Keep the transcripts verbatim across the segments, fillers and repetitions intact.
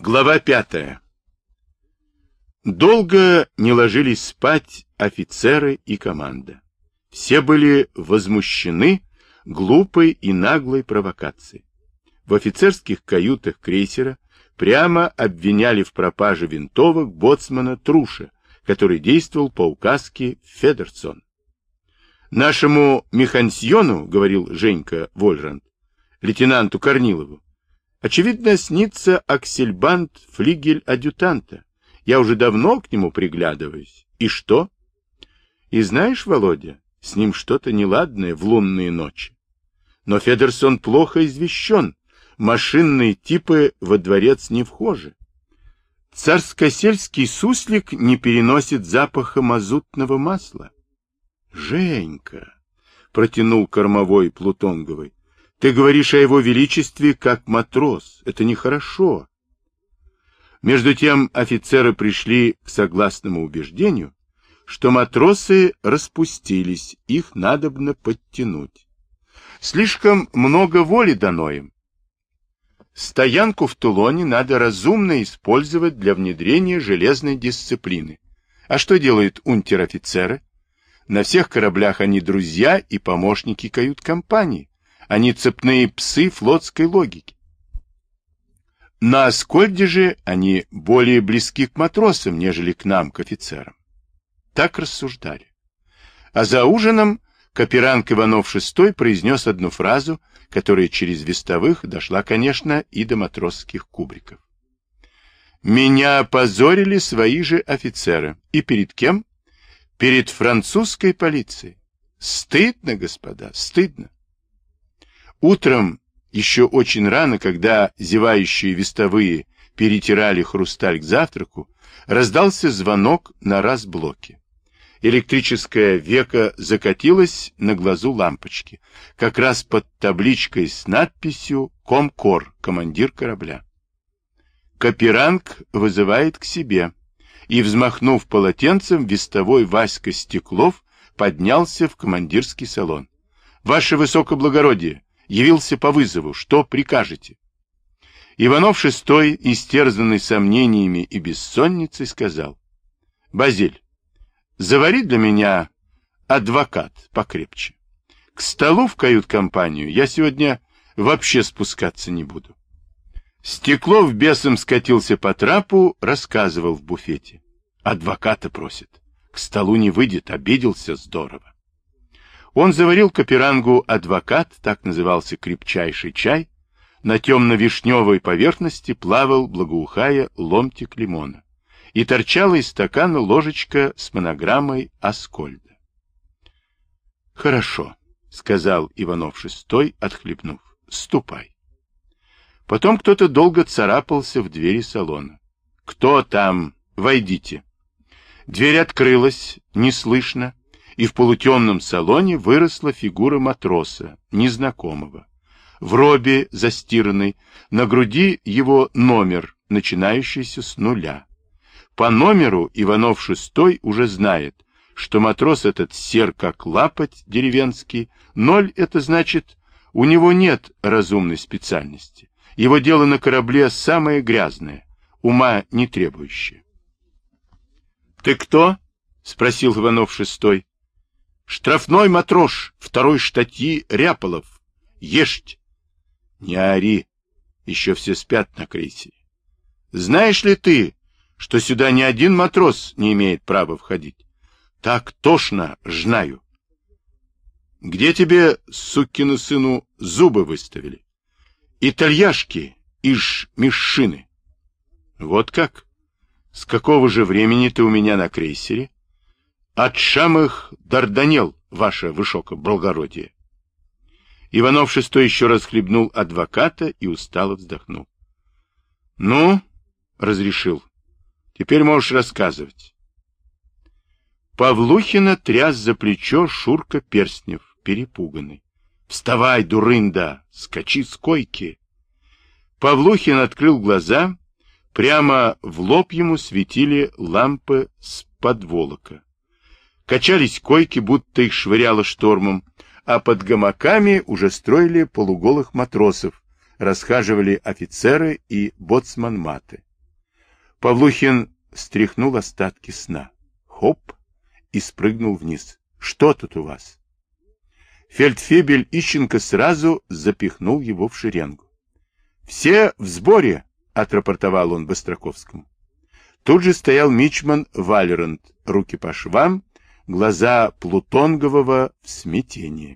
Глава пятая. Долго не ложились спать офицеры и команда. Все были возмущены глупой и наглой провокацией. В офицерских каютах крейсера прямо обвиняли в пропаже винтовок боцмана Труша, который действовал по указке Федерсон. Нашему механсьону, говорил Женька Вольранд, лейтенанту Корнилову, очевидно, снится аксельбант флигель-адъютанта. Я уже давно к нему приглядываюсь. И что? И знаешь, Володя, с ним что-то неладное в лунные ночи. Но Федерсон плохо извещен. Машинные типы во дворец не вхожи. Царскосельский суслик не переносит запаха мазутного масла. Женька, протянул кормовой Плутонговый, ты говоришь о его величестве как матрос. Это нехорошо. Между тем офицеры пришли к согласному убеждению, что матросы распустились, их надобно подтянуть. Слишком много воли дано им. Стоянку в Тулоне надо разумно использовать для внедрения железной дисциплины. А что делают унтер-офицеры? На всех кораблях они друзья и помощники кают-компании. Они цепные псы флотской логики. На Аскольде же они более близки к матросам, нежели к нам, к офицерам. Так рассуждали. А за ужином Каперанг Иванов шестой произнес одну фразу, которая через вестовых дошла, конечно, и до матросских кубриков. «Меня опозорили свои же офицеры. И перед кем? Перед французской полицией. Стыдно, господа, стыдно». Утром, еще очень рано, когда зевающие вестовые перетирали хрусталь к завтраку, раздался звонок на разблоке. Электрическое веко закатилось на глазу лампочки, как раз под табличкой с надписью «Комкор», командир корабля. Каперанг вызывает к себе, и, взмахнув полотенцем, вестовой Васька Стеклов поднялся в командирский салон. «Ваше высокоблагородие! Явился по вызову. Что прикажете?» Иванов шестой, истерзанный сомнениями и бессонницей, сказал: «Базиль, завари для меня адвокат покрепче. К столу в кают-компанию я сегодня вообще спускаться не буду». Стеклов бесом скатился по трапу, рассказывал в буфете. «Адвоката просит. К столу не выйдет, обиделся здорово». Он заварил Каперангу адвокат, так назывался крепчайший чай. На темно-вишневой поверхности плавал, благоухая, ломтик лимона. И торчала из стакана ложечка с монограммой Аскольда. «Хорошо», — сказал Иванов шестой, отхлебнув. «Ступай». Потом кто-то долго царапался в двери салона. «Кто там? Войдите». Дверь открылась, неслышно, и в полутемном салоне выросла фигура матроса, незнакомого. В робе застиранной, на груди его номер, начинающийся с нуля. По номеру Иванов шестой уже знает, что матрос этот сер как лапоть деревенский. Ноль — это значит, у него нет разумной специальности. Его дело на корабле самое грязное, ума не требующее. «Ты кто?» — спросил Иванов шестой. «Штрафной матрос второй штатьи Ряполов. Ешьте». «Не ори, еще все спят на крейсере. Знаешь ли ты, что сюда ни один матрос не имеет права входить? Так тошно, знаю». «Где тебе, сукину сыну, зубы выставили?» «Итальяшки из Мишшины». «Вот как? С какого же времени ты у меня на крейсере?» «От самых Дарданелл, ваше высокоблагородие». Иванов шестой еще раз хлебнул адвоката и устало вздохнул. «Ну, — разрешил, — теперь можешь рассказывать». Павлухина тряс за плечо Шурка Перстнев, перепуганный. «Вставай, дурында, скачи с койки!» Павлухин открыл глаза, прямо в лоб ему светили лампы с подволока. Качались койки, будто их швыряло штормом, а под гамаками уже строили полуголых матросов, расхаживали офицеры и боцман-маты. Павлухин стряхнул остатки сна. Хоп! И спрыгнул вниз. Что тут у вас? Фельдфебель Ищенко сразу запихнул его в шеренгу. Все в сборе, отрапортовал он Быстроковскому. Тут же стоял мичман Вальрант, руки по швам, глаза Плутонгового в смятении.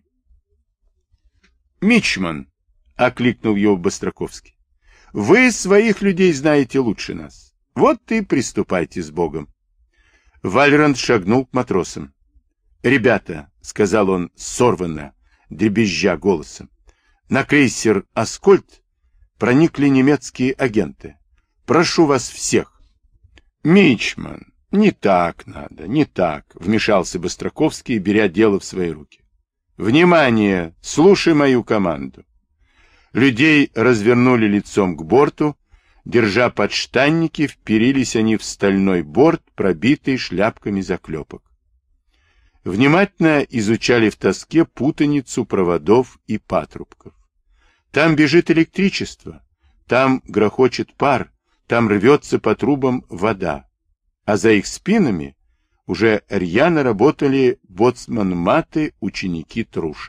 «Мичман!» — окликнул его Быстроковский. «Вы своих людей знаете лучше нас. Вот и приступайте с Богом». Вальрант шагнул к матросам. «Ребята», — сказал он сорванно, дребезжа голосом, — «на крейсер «Аскольд» проникли немецкие агенты. Прошу вас всех». «Мичман, не так надо, не так», — вмешался Быстроковский, беря дело в свои руки. «Внимание! Слушай мою команду!» Людей развернули лицом к борту, держа подштанники, вперились они в стальной борт, пробитый шляпками заклепок. Внимательно изучали в тоске путаницу проводов и патрубков. Там бежит электричество, там грохочет пар, там рвется по трубам вода, а за их спинами уже рьяно работали боцман-маты, ученики Труши.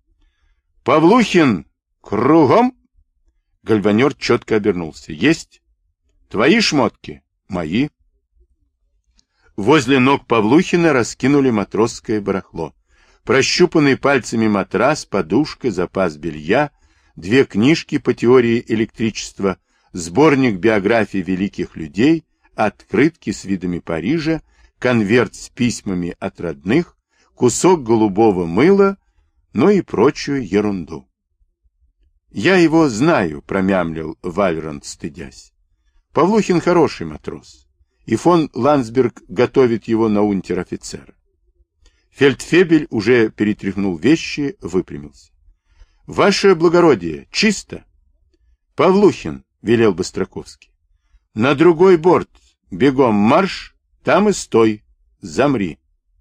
«Павлухин! Кругом!» Гальванер четко обернулся. «Есть! Твои шмотки?» «Мои!» Возле ног Павлухина раскинули матросское барахло. Прощупанный пальцами матрас, подушка, запас белья, две книжки по теории электричества, сборник биографий великих людей, открытки с видами Парижа, конверт с письмами от родных, кусок голубого мыла, ну и прочую ерунду. «Я его знаю», — промямлил Вальрант, стыдясь. «Павлухин хороший матрос, и фон Ландсберг готовит его на унтер-офицера». Фельдфебель уже перетряхнул вещи, выпрямился. «Ваше благородие, чисто!» «Павлухин», — велел Быстроковский, — «на другой борт, бегом марш, там и стой, замри».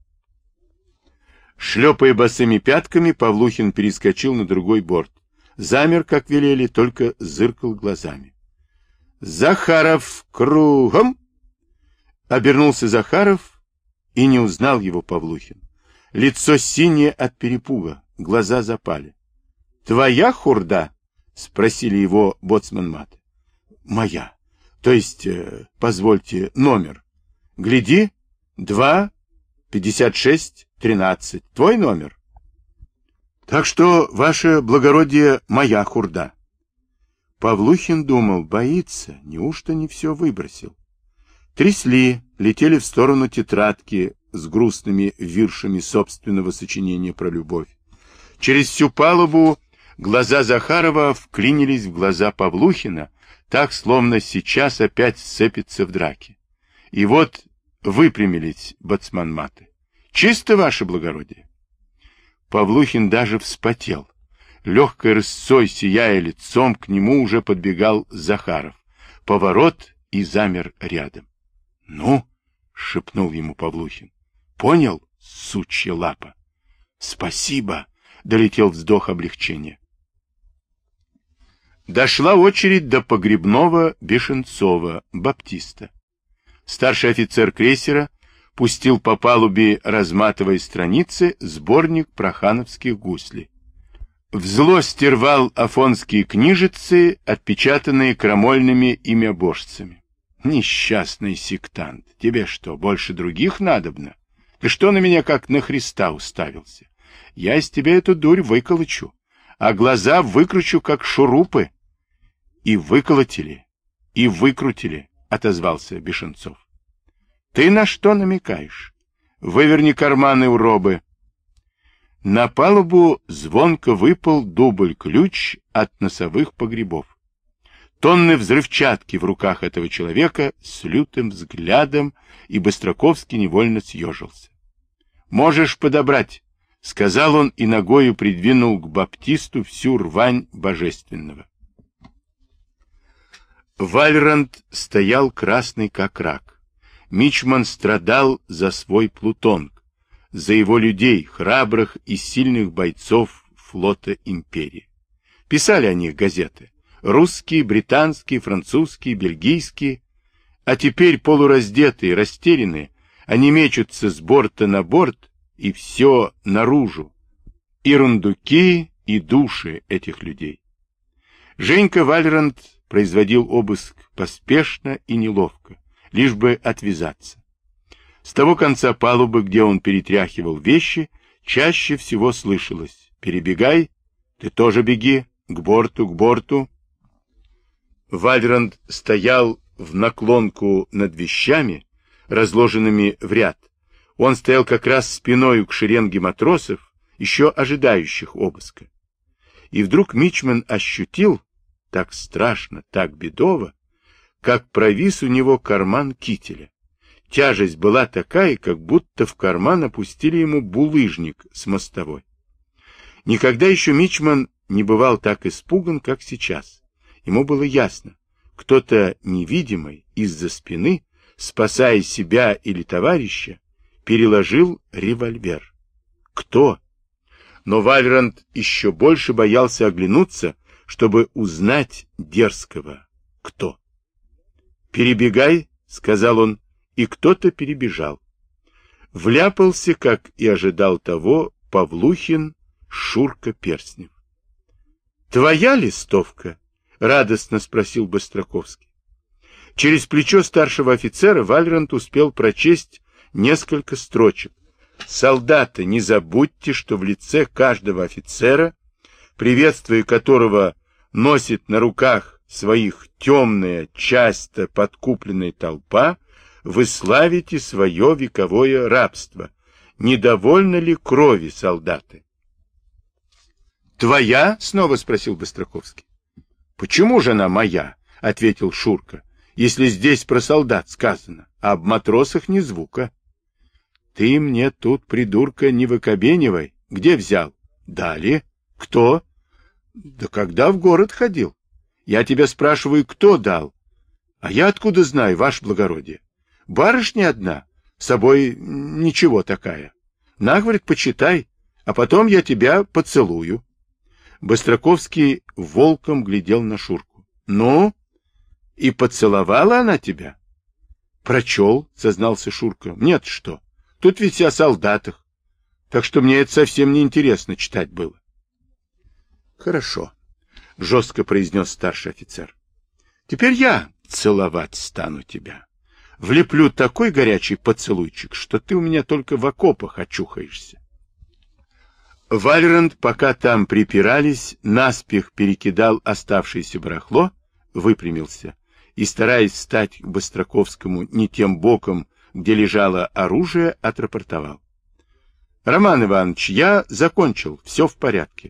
Шлепая босыми пятками, Павлухин перескочил на другой борт. Замер, как велели, только зыркал глазами. «Захаров, кругом!» Обернулся Захаров и не узнал его Павлухин. Лицо синее от перепуга, глаза запали. «Твоя хурда?» — спросили его боцман-маты. «Моя. То есть, э, позвольте, номер. Гляди, два, пятьдесят шесть, тринадцать. Твой номер?» «Так что, ваше благородие, моя хурда». Павлухин думал, боится, неужто не все выбросил. Трясли, летели в сторону тетрадки с грустными виршами собственного сочинения про любовь. Через всю палубу глаза Захарова вклинились в глаза Павлухина, так, словно сейчас опять сцепится в драке. И вот выпрямились боцман-маты. «Чисто, ваше благородие!» Павлухин даже вспотел. Легкой рысцой, сияя лицом, к нему уже подбегал Захаров. Поворот и замер рядом. — Ну, — шепнул ему Павлухин, — понял, сучья лапа? — Спасибо, — долетел вздох облегчения. Дошла очередь до погребного Бешенцова, баптиста. Старший офицер крейсера пустил по палубе, разматывая страницы, сборник прохановских гуслей. В злости рвал афонские книжицы, отпечатанные крамольными имябожцами. Несчастный сектант, тебе что, больше других надобно? Ты что на меня как на Христа уставился? Я из тебя эту дурь выколочу, а глаза выкручу, как шурупы. И выколотили, и выкрутили, отозвался Бешенцов. Ты на что намекаешь? Выверни карманы, уробы. На палубу звонко выпал дубль-ключ от носовых погребов. Тонны взрывчатки в руках этого человека с лютым взглядом, и Быстроковский невольно съежился. «Можешь подобрать», — сказал он и ногою придвинул к баптисту всю рвань божественного. Вальрант стоял красный как рак. Мичман страдал за свой Плутонг, за его людей, храбрых и сильных бойцов флота империи. Писали о них газеты. Русские, британские, французские, бельгийские. А теперь полураздетые, растерянные, они мечутся с борта на борт, и все наружу. И рундуки, и души этих людей. Женька Вальрант производил обыск поспешно и неловко, лишь бы отвязаться. С того конца палубы, где он перетряхивал вещи, чаще всего слышалось: «Перебегай, ты тоже беги, к борту, к борту». Вальрант стоял в наклонку над вещами, разложенными в ряд. Он стоял как раз спиною к шеренге матросов, еще ожидающих обыска. И вдруг мичман ощутил, так страшно, так бедово, как провис у него карман кителя. Тяжесть была такая, как будто в карман опустили ему булыжник с мостовой. Никогда еще мичман не бывал так испуган, как сейчас. Ему было ясно, кто-то невидимый из-за спины, спасая себя или товарища, переложил револьвер. Кто? Но Вальрант еще больше боялся оглянуться, чтобы узнать дерзкого кто. «Перебегай», — сказал он, и кто-то перебежал. Вляпался, как и ожидал того, Павлухин Шурка Перстнев. «Твоя листовка?» — радостно спросил Быстроковский. Через плечо старшего офицера Вальрант успел прочесть несколько строчек. «Солдаты, не забудьте, что в лице каждого офицера, приветствие которого носит на руках своих темная, часто подкупленная толпа, вы славите свое вековое рабство. Недовольны ли крови, солдаты?» «Твоя?» — снова спросил Быстроковский. «Почему же она моя?» — ответил Шурка. «Если здесь про солдат сказано, а об матросах ни звука». «Ты мне тут, придурка, не выкобенивай. Где взял?» «Дали». «Кто?» «Да когда в город ходил. Я тебя спрашиваю, кто дал?» «А я откуда знаю, ваше благородие? Барышня одна, с собой ничего такая. На, говорит, почитай, а потом я тебя поцелую». Быстроковский волком глядел на Шурку. «Ну, и поцеловала она тебя?» «Прочел», — сознался Шурка. «Мне-то что? Тут ведь о солдатах. Так что мне это совсем не интересно читать было». «Хорошо», — жестко произнес старший офицер. «Теперь я целовать стану тебя. Влеплю такой горячий поцелуйчик, что ты у меня только в окопах очухаешься». Вальрант, пока там припирались, наспех перекидал оставшееся барахло, выпрямился и, стараясь стать к Быстроковскому не тем боком, где лежало оружие, отрапортовал: «Роман Иванович, я закончил, все в порядке».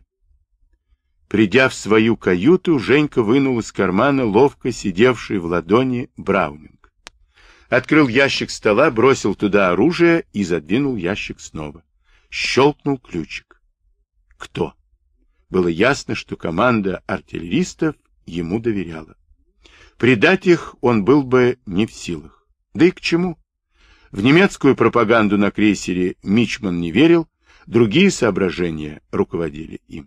Придя в свою каюту, Женька вынул из кармана ловко сидевший в ладони браунинг. Открыл ящик стола, бросил туда оружие и задвинул ящик снова. Щелкнул ключик. Кто? Было ясно, что команда артиллеристов ему доверяла. Предать их он был бы не в силах. Да и к чему? В немецкую пропаганду на крейсере мичман не верил, другие соображения руководили им.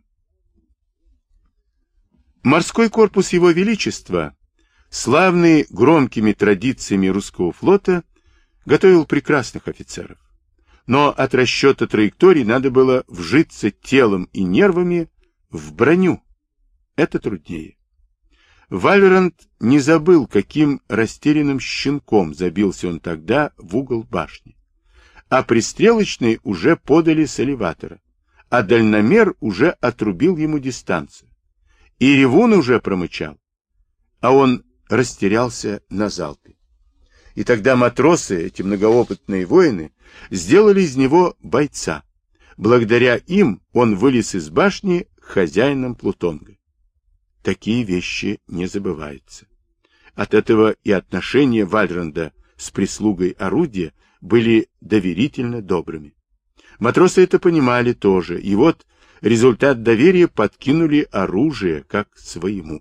Морской корпус Его Величества, славный громкими традициями русского флота, готовил прекрасных офицеров. Но от расчета траекторий надо было вжиться телом и нервами в броню. Это труднее. Вальрант не забыл, каким растерянным щенком забился он тогда в угол башни. А пристрелочный уже подали с элеватора, а дальномер уже отрубил ему дистанцию. И ревун уже промычал, а он растерялся на залпе. И тогда матросы, эти многоопытные воины, сделали из него бойца. Благодаря им он вылез из башни хозяином Плутонга. Такие вещи не забываются. От этого и отношения Вальранда с прислугой орудия были доверительно добрыми. Матросы это понимали тоже, и вот результат доверия подкинули оружие как своему.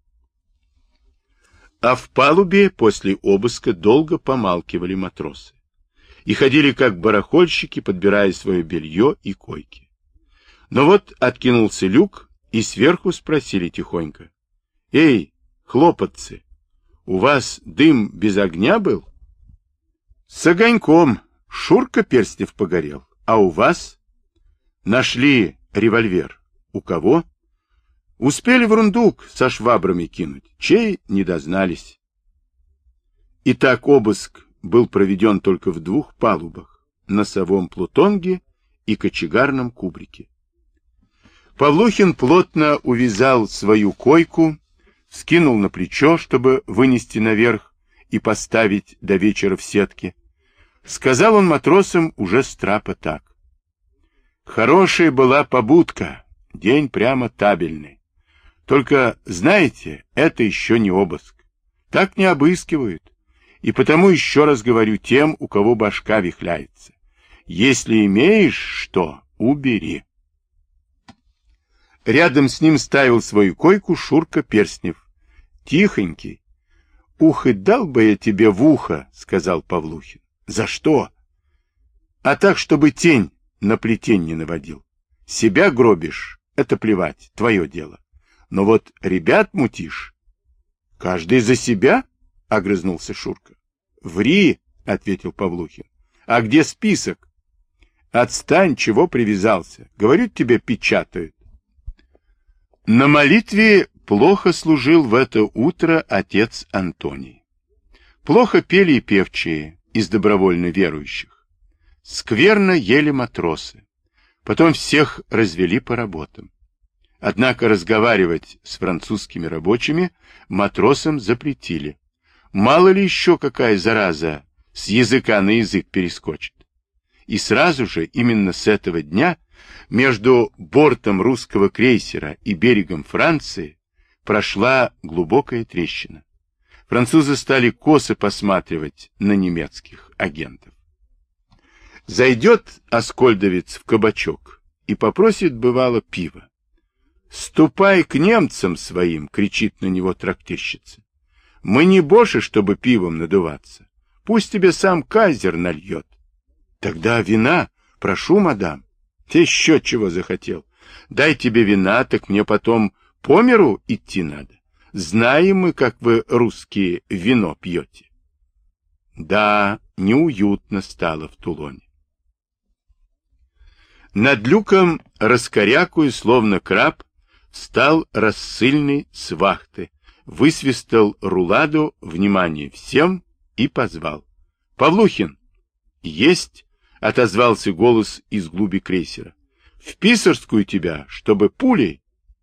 А в палубе после обыска долго помалкивали матросы и ходили как барахольщики, подбирая свое белье и койки. Но вот откинулся люк, и сверху спросили тихонько: «Эй, хлопотцы, У вас дым без огня был? С огоньком. Шурка Перстнев погорел. А у вас? Нашли револьвер. У кого? Успели в рундук со швабрами кинуть. Чей не дознались. Итак, обыск был проведен только в двух палубах. Носовом плутонге и кочегарном кубрике. Павлухин плотно увязал свою койку, скинул на плечо, чтобы вынести наверх и поставить до вечера в сетке. Сказал он матросам уже с трапа так. Хорошая была побудка, день прямо табельный. Только, знаете, это еще не обыск. Так не обыскивают. И потому еще раз говорю тем, у кого башка вихляется. Если имеешь что, убери. Рядом с ним ставил свою койку Шурка Перстнев. Тихонький. Ух, и дал бы я тебе в ухо, сказал Павлухин. За что? А так, чтобы тень на плетень не наводил. Себя гробишь, это плевать, твое дело. Но вот ребят мутишь. Каждый за себя? Огрызнулся Шурка. Ври, ответил Павлухин. А где список? Отстань, чего привязался. Говорю, тебе печатают. На молитве плохо служил в это утро отец Антоний. Плохо пели и певчие из добровольно верующих. Скверно ели матросы. Потом всех развели по работам. Однако разговаривать с французскими рабочими матросам запретили. Мало ли еще какая зараза с языка на язык перескочит. И сразу же, именно с этого дня, между бортом русского крейсера и берегом Франции прошла глубокая трещина. Французы стали косо посматривать на немецких агентов. Зайдет аскольдовец в кабачок и попросит, бывало, пива. «Ступай к немцам своим!» — кричит на него трактирщица. «Мы не боши, чтобы пивом надуваться. Пусть тебе сам кайзер нальет». «Тогда вина, прошу, мадам». «Ты еще чего захотел? Дай тебе вина, так мне потом по миру идти надо. Знаем мы, как вы, русские, вино пьете». Да, неуютно стало в Тулоне. Над люком, раскорякую, словно краб, встал рассыльный с вахты, высвистал руладу, внимание всем, и позвал. «Павлухин!» «Есть!» — отозвался голос из глуби крейсера. «В Писарскую тебя, чтобы пулей!»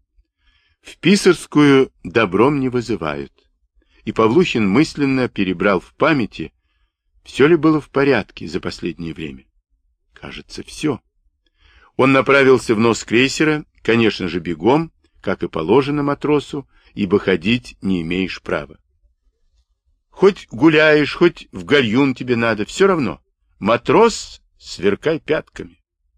В Писарскую добром не вызывают. И Павлухин мысленно перебрал в памяти, все ли было в порядке за последнее время. Кажется, все. Он направился в нос крейсера, конечно же, бегом, как и положено матросу, ибо ходить не имеешь права. Хоть гуляешь, хоть в гальюн тебе надо, все равно. Матрос, сверкай пятками.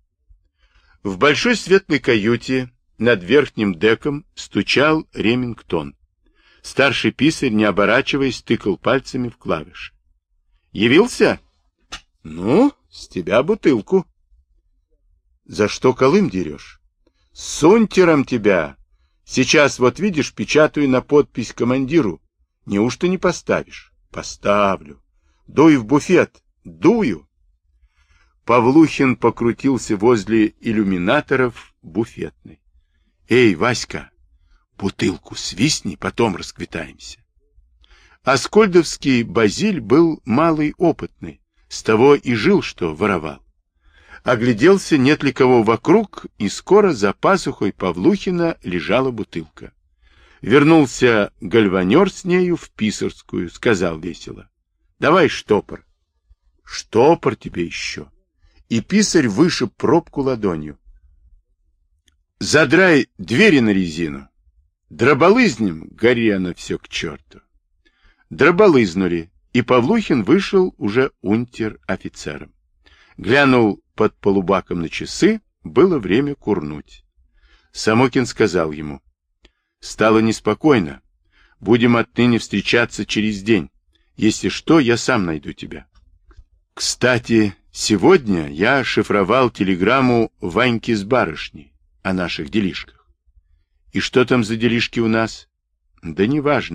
В большой светлой каюте над верхним деком стучал Ремингтон. Старший писарь, не оборачиваясь, тыкал пальцами в клавиши. «Явился? Ну, с тебя бутылку». «За что колым дерешь?» «С унтером тебя. Сейчас, вот видишь, печатаю на подпись командиру. Неужто не поставишь?» «Поставлю. Дуй в буфет. Дую». Павлухин покрутился возле иллюминаторов буфетной. «Эй, Васька, бутылку свистни, потом расквитаемся». Аскольдовский Базиль был малый опытный, с того и жил, что воровал. Огляделся, нет ли кого вокруг, и скоро за пазухой Павлухина лежала бутылка. Вернулся гальванер с нею в Писарскую, сказал весело: «Давай штопор». «Штопор тебе еще». И писарь вышиб пробку ладонью. «Задрай двери на резину. Дроболызнем, гори она все к черту». Дроболызнули, и Павлухин вышел уже унтер-офицером. Глянул под полубаком на часы, было время курнуть. Самокин сказал ему: «Стало неспокойно. Будем отныне встречаться через день. Если что, я сам найду тебя». Кстати, сегодня я шифровал телеграмму Ваньки с барышней о наших делишках. И что там за делишки у нас? Да неважные.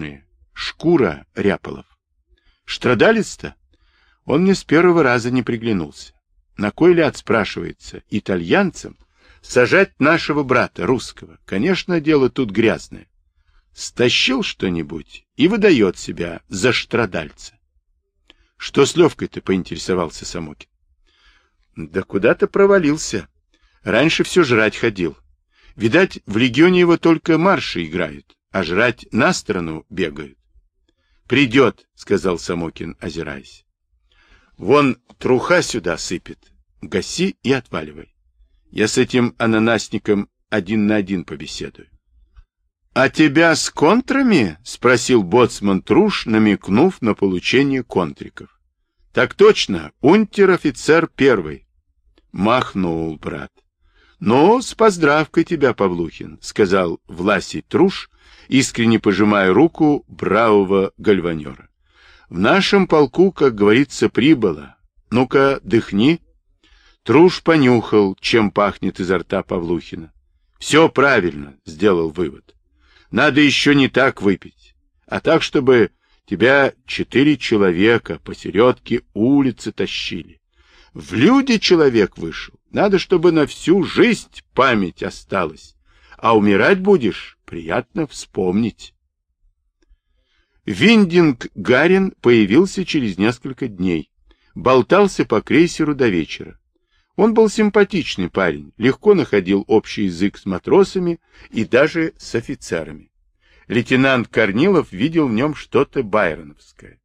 Шкура Ряполов. Штрадалец-то? Он мне с первого раза не приглянулся. На кой ляд, спрашивается, итальянцам сажать нашего брата, русского? Конечно, дело тут грязное. Стащил что-нибудь и выдает себя за штрадальца. Что с Левкой-то, поинтересовался Самокин. Да куда-то провалился. Раньше все жрать ходил. Видать, в легионе его только марши играют, а жрать на сторону бегают. Придет, сказал Самокин, озираясь. Вон труха сюда сыпет. Гаси и отваливай. Я с этим ананасником один на один побеседую. — А тебя с контрами? — спросил боцман Труш, намекнув на получение контриков. — Так точно, унтер-офицер первый. Махнул брат. — Ну, с поздравкой тебя, Павлухин, — сказал Власий Труш, искренне пожимая руку бравого гальванера. — В нашем полку, как говорится, прибыло. Ну-ка, дыхни. Труш понюхал, чем пахнет изо рта Павлухина. — Все правильно, — сделал вывод. Надо еще не так выпить, а так, чтобы тебя четыре человека посередке улицы тащили. В люди человек вышел. Надо, чтобы на всю жизнь память осталась. А умирать будешь, приятно вспомнить. Виндинг-Гарин появился через несколько дней. Болтался по крейсеру до вечера. Он был симпатичный парень, легко находил общий язык с матросами и даже с офицерами. Лейтенант Корнилов видел в нем что-то байроновское.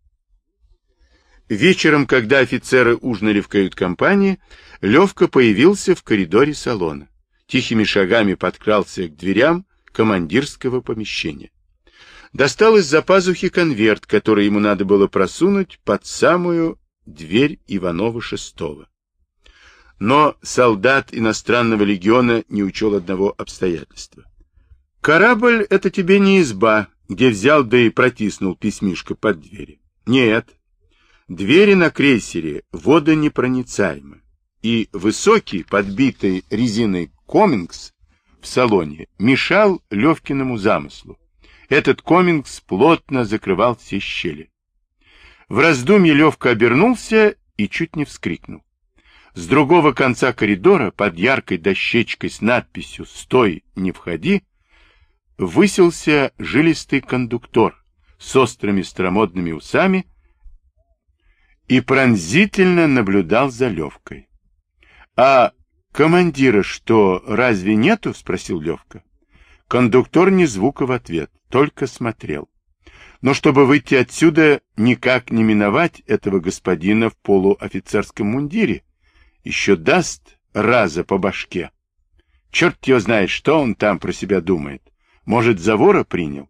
Вечером, когда офицеры ужинали в кают-компании, Левка появился в коридоре салона. Тихими шагами подкрался к дверям командирского помещения. Достал из-за пазухи конверт, который ему надо было просунуть под самую дверь Иванова шестого. Но солдат иностранного легиона не учел одного обстоятельства. Корабль — это тебе не изба, где взял да и протиснул письмишко под двери. Нет. Двери на крейсере водонепроницаемы, и высокий, подбитый резиной комингс в салоне мешал Левкиному замыслу. Этот комингс плотно закрывал все щели. В раздумье Левка обернулся и чуть не вскрикнул. С другого конца коридора, под яркой дощечкой с надписью «Стой, не входи», высился жилистый кондуктор с острыми старомодными усами и пронзительно наблюдал за Левкой. — А командира что, разве нету? — спросил Левка. Кондуктор ни звука в ответ, только смотрел. Но чтобы выйти отсюда, никак не миновать этого господина в полуофицерском мундире. Еще даст раза по башке. Черт его знает, что он там про себя думает. Может, за вора принял?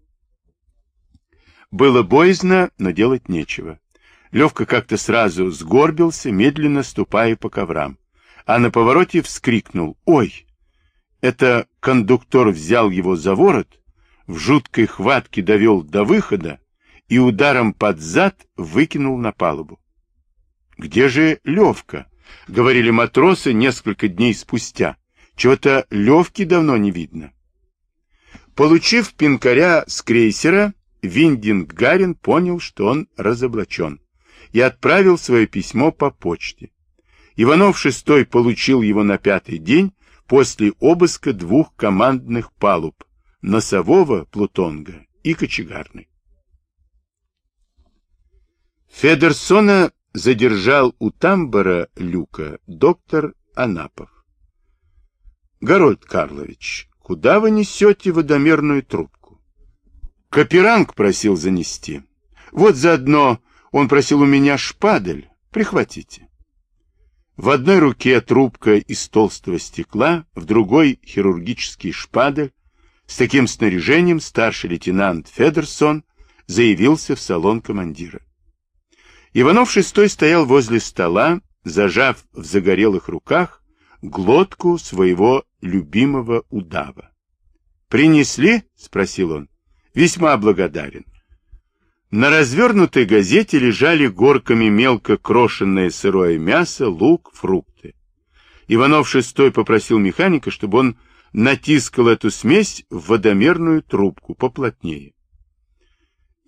Было боязно, но делать нечего. Левка как-то сразу сгорбился, медленно ступая по коврам. А на повороте вскрикнул: «Ой!» Это кондуктор взял его за ворот, в жуткой хватке довел до выхода и ударом под зад выкинул на палубу. «Где же Левка?» — говорили матросы несколько дней спустя. «Чего-то Левки давно не видно». Получив пинкаря с крейсера, Виндинг-Гарин понял, что он разоблачен, и отправил свое письмо по почте. Иванов шестой получил его на пятый день после обыска двух командных палуб — носового Плутонга и кочегарной. Федерсона задержал у тамбура люка доктор Анапов. — Гарольд Карлович, куда вы несете водомерную трубку? — Каперанг просил занести. Вот заодно он просил у меня шпадель. Прихватите. В одной руке трубка из толстого стекла, в другой хирургический шпадель. С таким снаряжением старший лейтенант Федерсон заявился в салон командира. Иванов шестой стоял возле стола, зажав в загорелых руках глотку своего любимого удава. «Принесли?» — спросил он. «Весьма благодарен». На развернутой газете лежали горками мелко крошенное сырое мясо, лук, фрукты. Иванов шестой попросил механика, чтобы он натискал эту смесь в водомерную трубку поплотнее.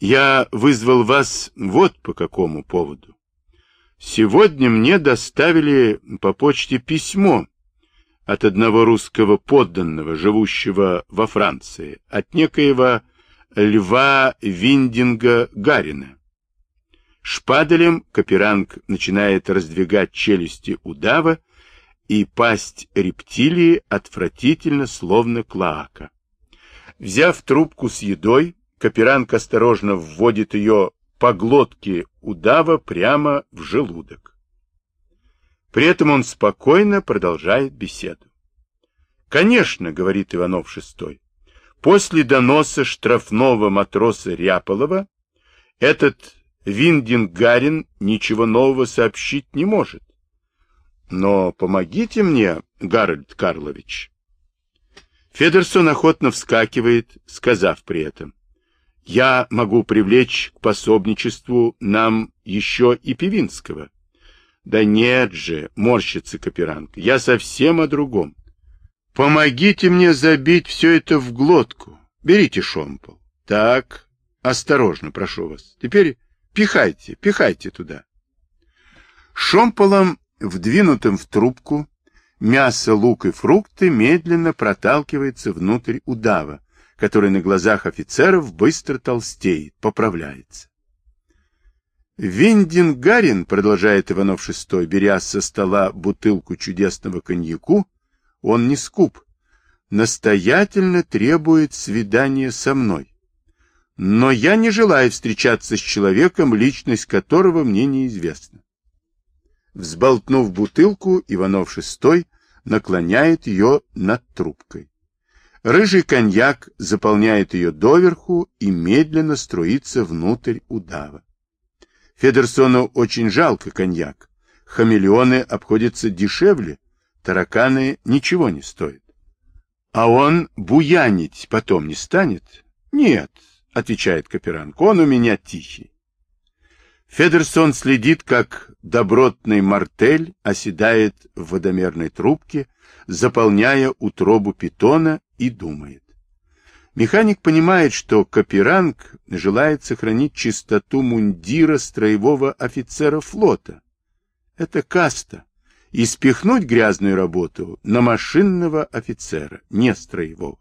Я вызвал вас вот по какому поводу. Сегодня мне доставили по почте письмо от одного русского подданного, живущего во Франции, от некоего Льва Виндинга Гарина. Шпаделем Каперанг начинает раздвигать челюсти удава, и пасть рептилии отвратительно, словно клоака. Взяв трубку с едой, Каперанг осторожно вводит ее по глотке удава прямо в желудок. При этом он спокойно продолжает беседу. «Конечно, — говорит Иванов шестой, — после доноса штрафного матроса Ряполова этот Виндингарин ничего нового сообщить не может. Но помогите мне, Гарольд Карлович». Федерсон охотно вскакивает, сказав при этом: «Я могу привлечь к пособничеству нам еще и Певинского». «Да нет же, — морщится Каперанг, — я совсем о другом. Помогите мне забить все это в глотку. Берите шомпол. Так, осторожно, прошу вас. Теперь пихайте, пихайте туда». Шомполом, вдвинутым в трубку, мясо, лук и фрукты медленно проталкивается внутрь удава, который на глазах офицеров быстро толстеет, поправляется. Виндингарин, продолжает Иванов шестой, беря со стола бутылку чудесного коньяку, он не скуп, настоятельно требует свидания со мной. Но я не желаю встречаться с человеком, личность которого мне неизвестна. Взболтнув бутылку, Иванов шестой наклоняет ее над трубкой. Рыжий коньяк заполняет ее доверху и медленно струится внутрь удава. Федерсону очень жалко коньяк. Хамелеоны обходятся дешевле, тараканы ничего не стоят. А он буянить потом не станет? Нет, отвечает Каперанг, он у меня тихий. Федерсон следит, как добротный мартель оседает в водомерной трубке, заполняя утробу питона, и думает. Механик понимает, что Каперанг желает сохранить чистоту мундира строевого офицера флота. Это каста. И спихнуть грязную работу на машинного офицера, не строевого.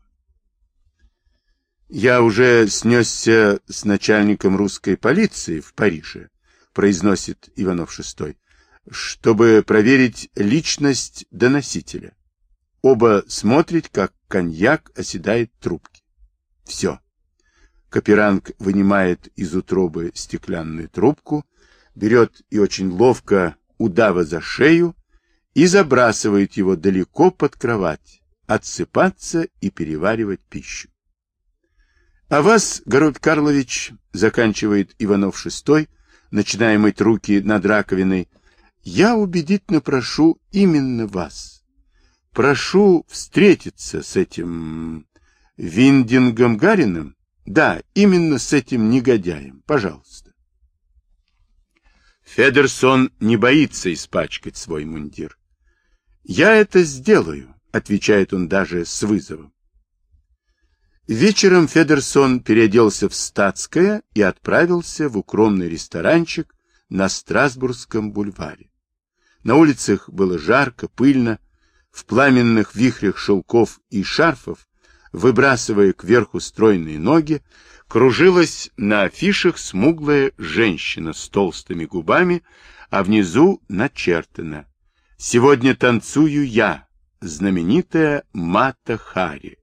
«Я уже снесся с начальником русской полиции в Париже», произносит Иванов шестой, чтобы проверить личность доносителя. Оба смотрят, как коньяк оседает в трубке. Все. Каперанг вынимает из утробы стеклянную трубку, берет и очень ловко удава за шею и забрасывает его далеко под кровать, отсыпаться и переваривать пищу. А вас, Гарольд Карлович, заканчивает Иванов шестой, начиная мыть руки над раковиной, я убедительно прошу именно вас. Прошу встретиться с этим Виндингом Гарином, да, именно с этим негодяем, пожалуйста. Федерсон не боится испачкать свой мундир. «Я это сделаю», — отвечает он даже с вызовом. Вечером Федерсон переоделся в статское и отправился в укромный ресторанчик на Страсбургском бульваре. На улицах было жарко, пыльно, в пламенных вихрях шелков и шарфов, выбрасывая кверху стройные ноги, кружилась на афишах смуглая женщина с толстыми губами, а внизу начертано: «Сегодня танцую я, знаменитая Мата Хари».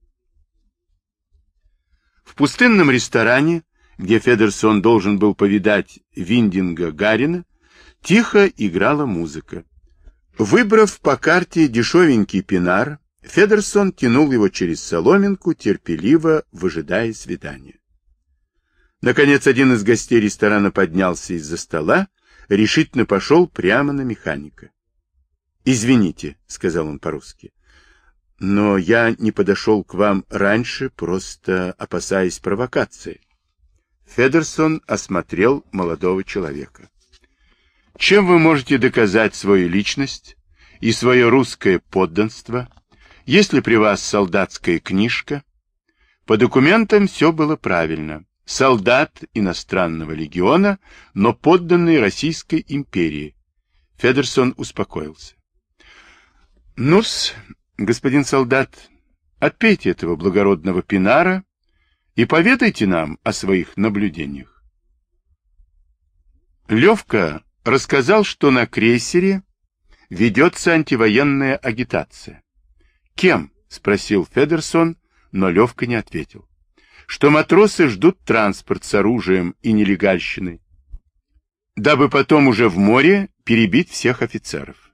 В пустынном ресторане, где Федерсон должен был повидать Виндинга Гарина, тихо играла музыка. Выбрав по карте дешевенький пенар, Федерсон тянул его через соломинку, терпеливо выжидая свидания. Наконец, один из гостей ресторана поднялся из-за стола, решительно пошел прямо на механика. «Извините», — сказал он по-русски, — «но я не подошел к вам раньше, просто опасаясь провокации». Федерсон осмотрел молодого человека. «Чем вы можете доказать свою личность и свое русское подданство, если при вас солдатская книжка?» По документам все было правильно. солдат иностранного легиона, но подданный Российской империи. Федерсон успокоился. Ну-с, господин солдат, отпейте этого благородного пинара и поведайте нам о своих наблюдениях. Левка рассказал, что на крейсере ведется антивоенная агитация. Кем? Спросил Федерсон, но Левка не ответил. Что матросы ждут транспорт с оружием и нелегальщиной, дабы потом уже в море перебить всех офицеров.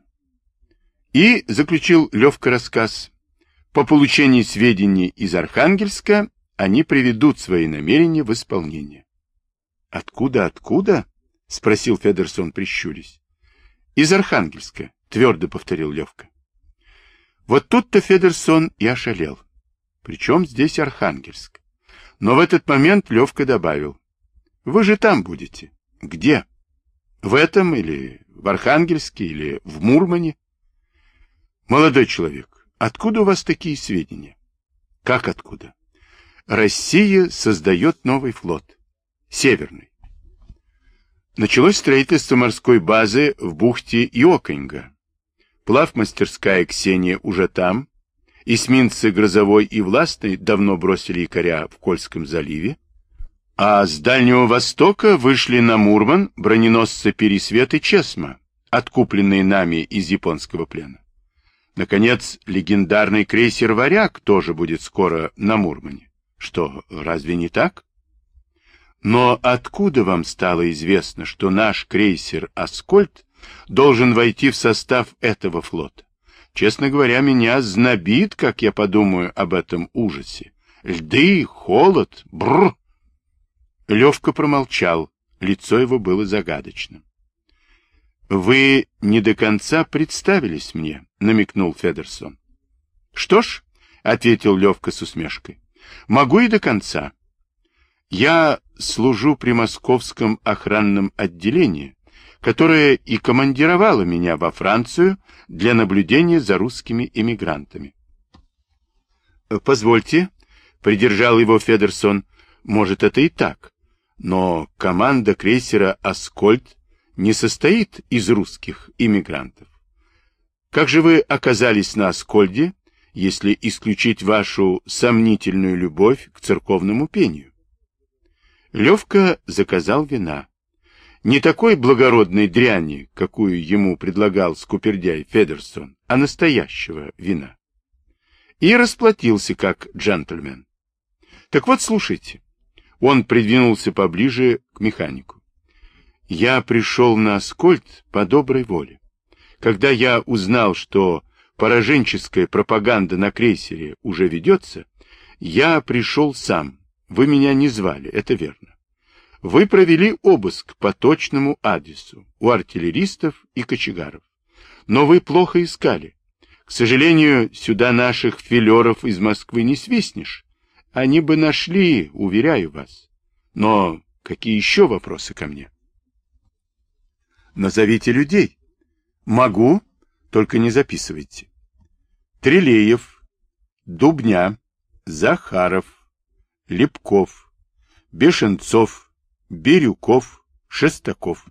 И, заключил Левка рассказ, по получении сведений из Архангельска они приведут свои намерения в исполнение. Откуда, откуда? Спросил Федерсон, прищурясь. Из Архангельска, твердо повторил Левка. Вот тут-то Федерсон и ошалел. Причем здесь Архангельск? Но в этот момент Левка добавил. Вы же там будете. Где? В этом или в Архангельске или в Мурмане? Молодой человек, откуда у вас такие сведения? Как откуда? Россия создает новый флот. Северный. Началось строительство морской базы в бухте Иокинга. Плавмастерская «Ксения» уже там. Эсминцы «Грозовой» и «Властный» давно бросили якоря в Кольском заливе. А с Дальнего Востока вышли на Мурман броненосцы «Пересвет» и «Чесма», откупленные нами из японского плена. Наконец, легендарный крейсер «Варяг» тоже будет скоро на Мурмане. Что, разве не так? Но откуда вам стало известно, что наш крейсер «Аскольд» должен войти в состав этого флота? Честно говоря, меня знобит, как я подумаю об этом ужасе. Льды, холод, бррр. Левка промолчал, лицо его было загадочным. Вы не до конца представились мне, намекнул Федерсон. Что ж, ответил Левка с усмешкой, могу и до конца. Я служу при московском охранном отделении, которое и командировало меня во Францию для наблюдения за русскими эмигрантами. Позвольте, придержал его Федерсон, может, это и так, но команда крейсера «Аскольд» не состоит из русских эмигрантов. Как же вы оказались на Аскольде, если исключить вашу сомнительную любовь к церковному пению? Левка заказал вина. Не такой благородной дряни, какую ему предлагал скупердяй Федерсон, а настоящего вина. И расплатился как джентльмен. Так вот, слушайте. Он придвинулся поближе к механику. Я пришел на Аскольд по доброй воле. Когда я узнал, что пораженческая пропаганда на крейсере уже ведется, я пришел сам. Вы меня не звали, это верно. Вы провели обыск по точному адресу у артиллеристов и кочегаров. Но вы плохо искали. К сожалению, сюда наших филеров из Москвы не свистнешь. Они бы нашли, уверяю вас. Но какие еще вопросы ко мне? Назовите людей. Могу, только не записывайте. Трелеев, Дубня, Захаров, Лепков, Бешенцов, Бирюков, Шестаков.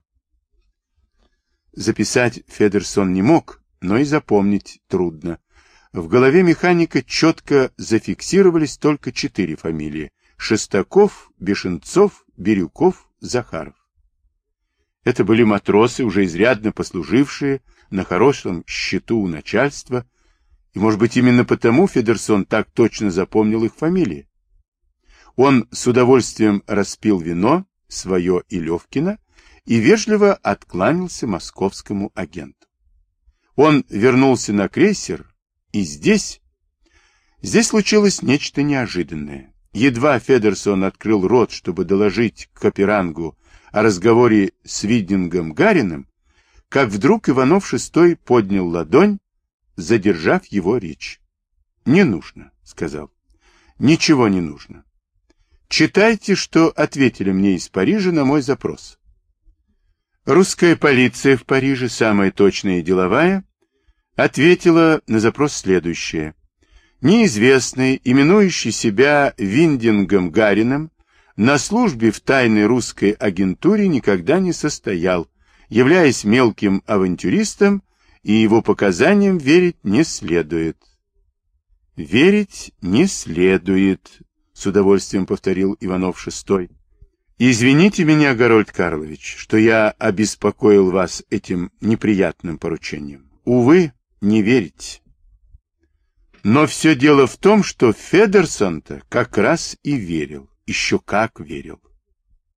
Записать Федерсон не мог, но и запомнить трудно. В голове механика четко зафиксировались только четыре фамилии: Шестаков, Бешенцов, Бирюков, Захаров. Это были матросы, уже изрядно послужившие, на хорошем счету у начальства, и, может быть, именно потому Федерсон так точно запомнил их фамилии. Он с удовольствием распил вино, свое и Левкина, и вежливо откланялся московскому агенту. Он вернулся на крейсер, и здесь... Здесь случилось нечто неожиданное. Едва Федерсон открыл рот, чтобы доложить Каперангу о разговоре с Видингом Гариным, как вдруг Иванов шестой поднял ладонь, задержав его речь. «Не нужно», — сказал. «Ничего не нужно. Читайте, что ответили мне из Парижа на мой запрос». Русская полиция в Париже, самая точная и деловая, ответила на запрос следующее. Неизвестный, именующий себя Видингом Гариным, на службе в тайной русской агентуре никогда не состоял, являясь мелким авантюристом, и его показаниям верить не следует. Верить не следует, с удовольствием повторил Иванов шестой. Извините меня, Гарольд Карлович, что я обеспокоил вас этим неприятным поручением. Увы, не верите. Но все дело в том, что Федерсон-то как раз и верил, еще как верил.